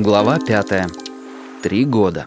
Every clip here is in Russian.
Глава 5. 3 года.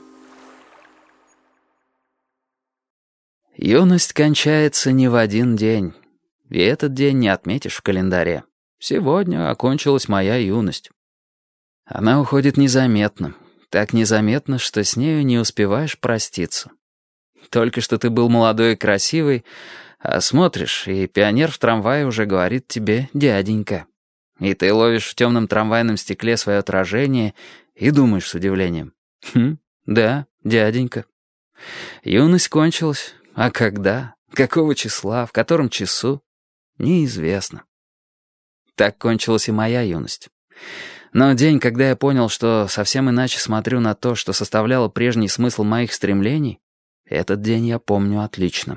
Юность кончается не в один день. И этот день не отметишь в календаре. Сегодня окончилась моя юность. Она уходит незаметно. Так незаметно, что с нею не успеваешь проститься. Только что ты был молодой и красивый, а смотришь, и пионер в трамвае уже говорит тебе «дяденька». И ты ловишь в темном трамвайном стекле свое отражение и думаешь с удивлением: да, дяденька. Юность кончилась, а когда, какого числа, в котором часу, неизвестно. Так кончилась и моя юность. Но день, когда я понял, что совсем иначе смотрю на то, что составляло прежний смысл моих стремлений, этот день я помню отлично.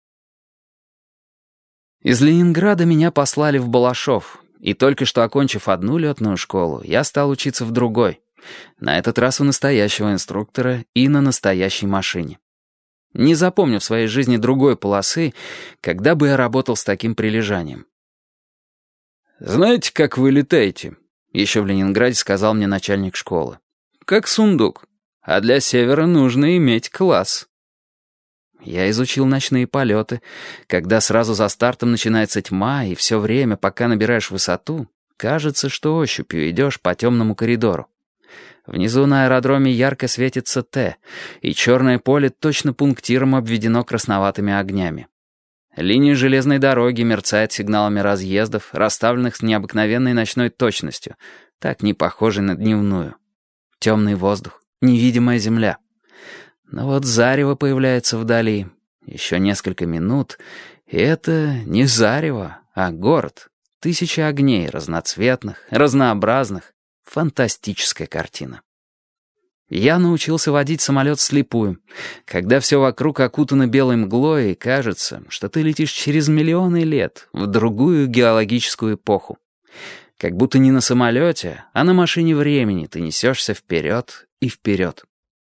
Из Ленинграда меня послали в Балашов, и только что окончив одну летную школу, я стал учиться в другой, на этот раз у настоящего инструктора и на настоящей машине. Не запомню в своей жизни другой полосы, когда бы я работал с таким прилежанием. «Знаете, как вы летаете?» — еще в Ленинграде сказал мне начальник школы. «Как сундук. А для севера нужно иметь класс». Я изучил ночные полеты, когда сразу за стартом начинается тьма, и все время, пока набираешь высоту, кажется, что ощупью идешь по темному коридору. Внизу на аэродроме ярко светится Т, и черное поле точно пунктиром обведено красноватыми огнями. Линия железной дороги мерцает сигналами разъездов, расставленных с необыкновенной ночной точностью, так не похожей на дневную. Темный воздух, невидимая земля. Но вот зарево появляется вдали. Еще несколько минут, и это не зарево, а город. Тысячи огней, разноцветных, разнообразных. Фантастическая картина. Я научился водить самолет вслепую, когда все вокруг окутано белой мглой, и кажется, что ты летишь через миллионы лет в другую геологическую эпоху. Как будто не на самолете, а на машине времени ты несешься вперед и вперед.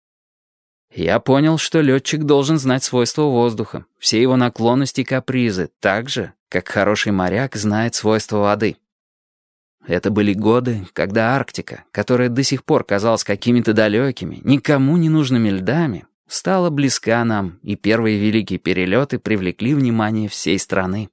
Я понял, что летчик должен знать свойства воздуха, все его наклонности и капризы, так же, как хороший моряк знает свойства воды. Это были годы, когда Арктика, которая до сих пор казалась какими-то далекими, никому не нужными льдами, стала близка нам, и первые великие перелеты привлекли внимание всей страны.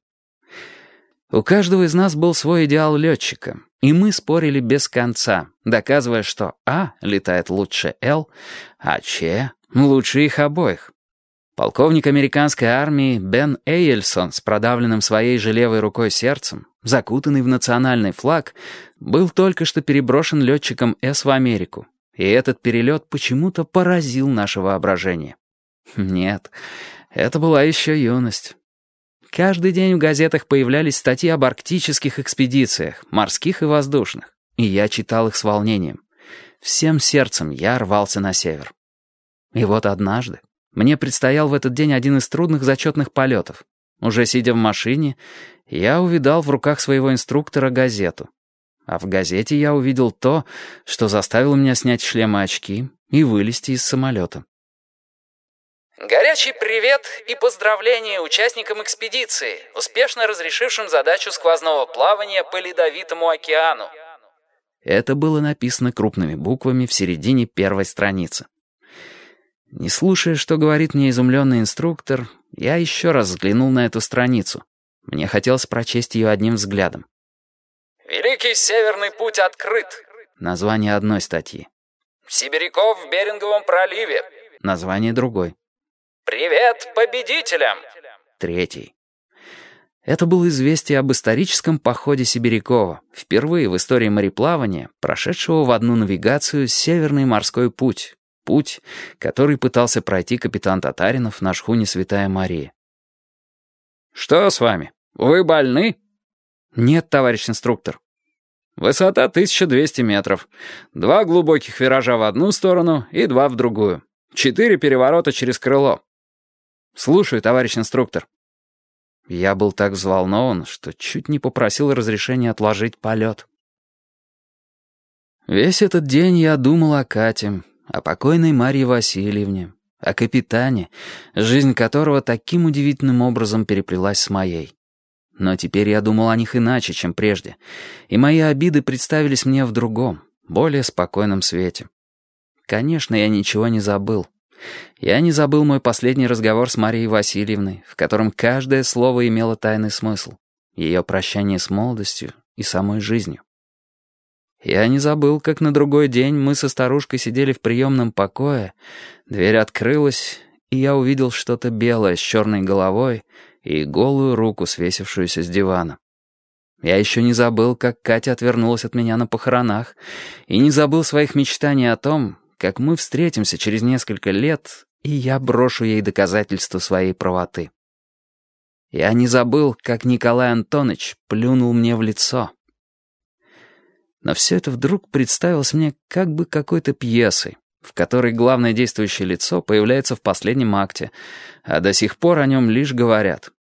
У каждого из нас был свой идеал летчика, и мы спорили без конца, доказывая, что А летает лучше Л, а Ч лучше их обоих. Полковник американской армии Бен Эйельсон с продавленным своей же левой рукой сердцем, закутанный в национальный флаг, был только что переброшен летчиком С в Америку, и этот перелет почему-то поразил наше воображение. Нет, это была еще юность. Каждый день в газетах появлялись статьи об арктических экспедициях, морских и воздушных, и я читал их с волнением. Всем сердцем я рвался на север. И вот однажды мне предстоял в этот день один из трудных зачетных полетов. Уже сидя в машине, я увидал в руках своего инструктора газету. А в газете я увидел то, что заставило меня снять шлем и очки и вылезти из самолета. Горячий привет и поздравления участникам экспедиции, успешно разрешившим задачу сквозного плавания по Ледовитому океану. Это было написано крупными буквами в середине первой страницы. Не слушая, что говорит мне изумленный инструктор, я еще раз взглянул на эту страницу. Мне хотелось прочесть ее одним взглядом. «Великий Северный путь открыт». Название одной статьи. «Сибиряков в Беринговом проливе». Название другой. «Привет победителям». Третий. Это было известие об историческом походе Сибирякова, впервые в истории мореплавания, прошедшего в одну навигацию Северный морской путь. Путь, который пытался пройти капитан Татаринов на шхуне «Святая Мария». «Что с вами? Вы больны?» «Нет, товарищ инструктор». «Высота 1200 метров. 2 глубоких виража в одну сторону и 2 в другую. 4 переворота через крыло». «Слушаю, товарищ инструктор». Я был так взволнован, что чуть не попросил разрешения отложить полет. Весь этот день я думал о Кате, о покойной Марье Васильевне, о капитане, жизнь которого таким удивительным образом переплелась с моей. Но теперь я думал о них иначе, чем прежде, и мои обиды представились мне в другом, более спокойном свете. Конечно, я ничего не забыл. Я не забыл мой последний разговор с Марией Васильевной, в котором каждое слово имело тайный смысл, ее прощание с молодостью и самой жизнью. Я не забыл, как на другой день мы со старушкой сидели в приемном покое, дверь открылась, и я увидел что-то белое с черной головой и голую руку, свесившуюся с дивана. Я еще не забыл, как Катя отвернулась от меня на похоронах, и не забыл своих мечтаний о том, как мы встретимся через несколько лет, и я брошу ей доказательства своей правоты. Я не забыл, как Николай Антонович плюнул мне в лицо. Но все это вдруг представилось мне как бы какой-то пьесой, в которой главное действующее лицо появляется в последнем акте, а до сих пор о нем лишь говорят.